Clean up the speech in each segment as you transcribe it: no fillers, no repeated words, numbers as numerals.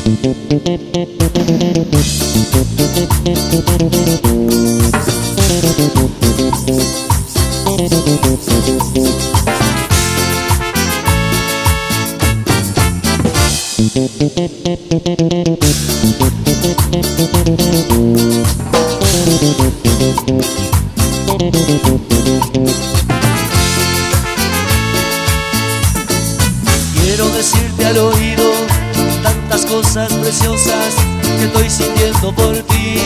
Quiero decirte al oído tantas cosas preciosas que estoy sintiendo por ti.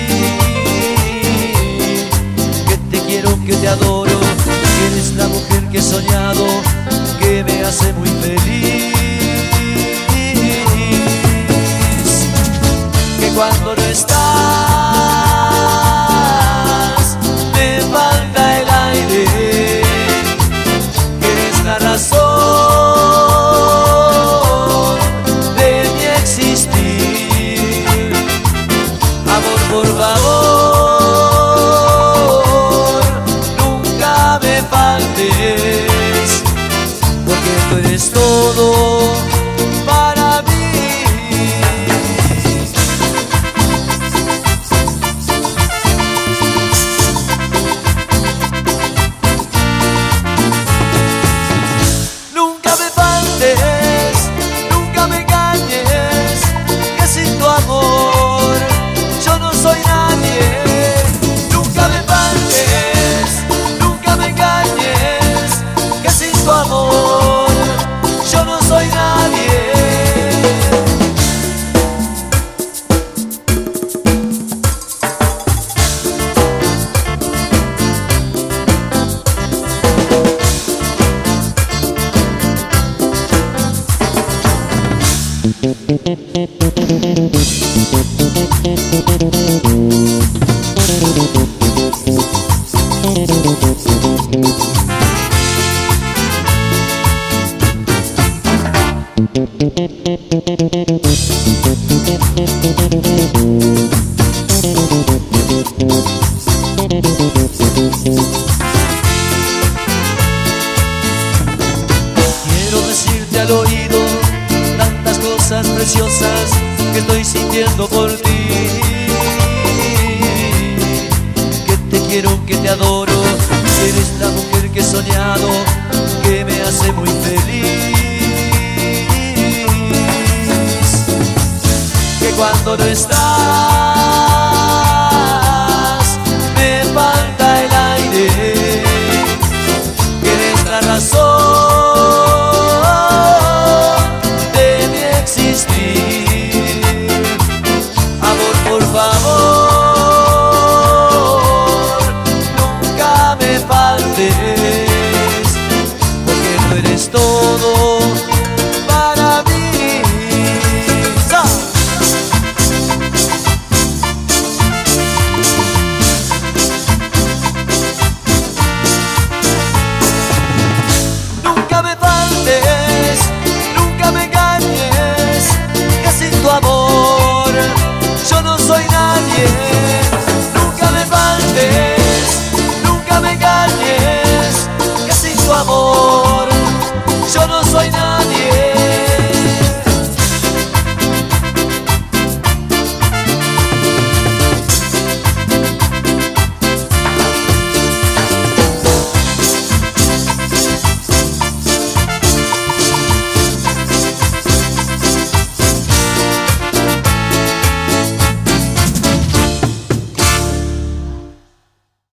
Que te quiero, que te adoro, que eres la mujer que he soñado, que me hace muy feliz. Que cuando no estás me falta el aire, que eres la razón de mi existir. Amor, por favor, nunca me faltes, porque tú eres todo para mí. Nunca me faltes, nunca me engañes, que sin tu amor yo no soy nadie. Nunca me faltes, nunca me engañes, que sin tu amor yo no soy nadie. Quiero decirte al oído tantas cosas preciosas que estoy sintiendo por ti. Que te quiero, que te adoro, que eres la mujer que he soñado, que me hace muy feliz. Que cuando no estás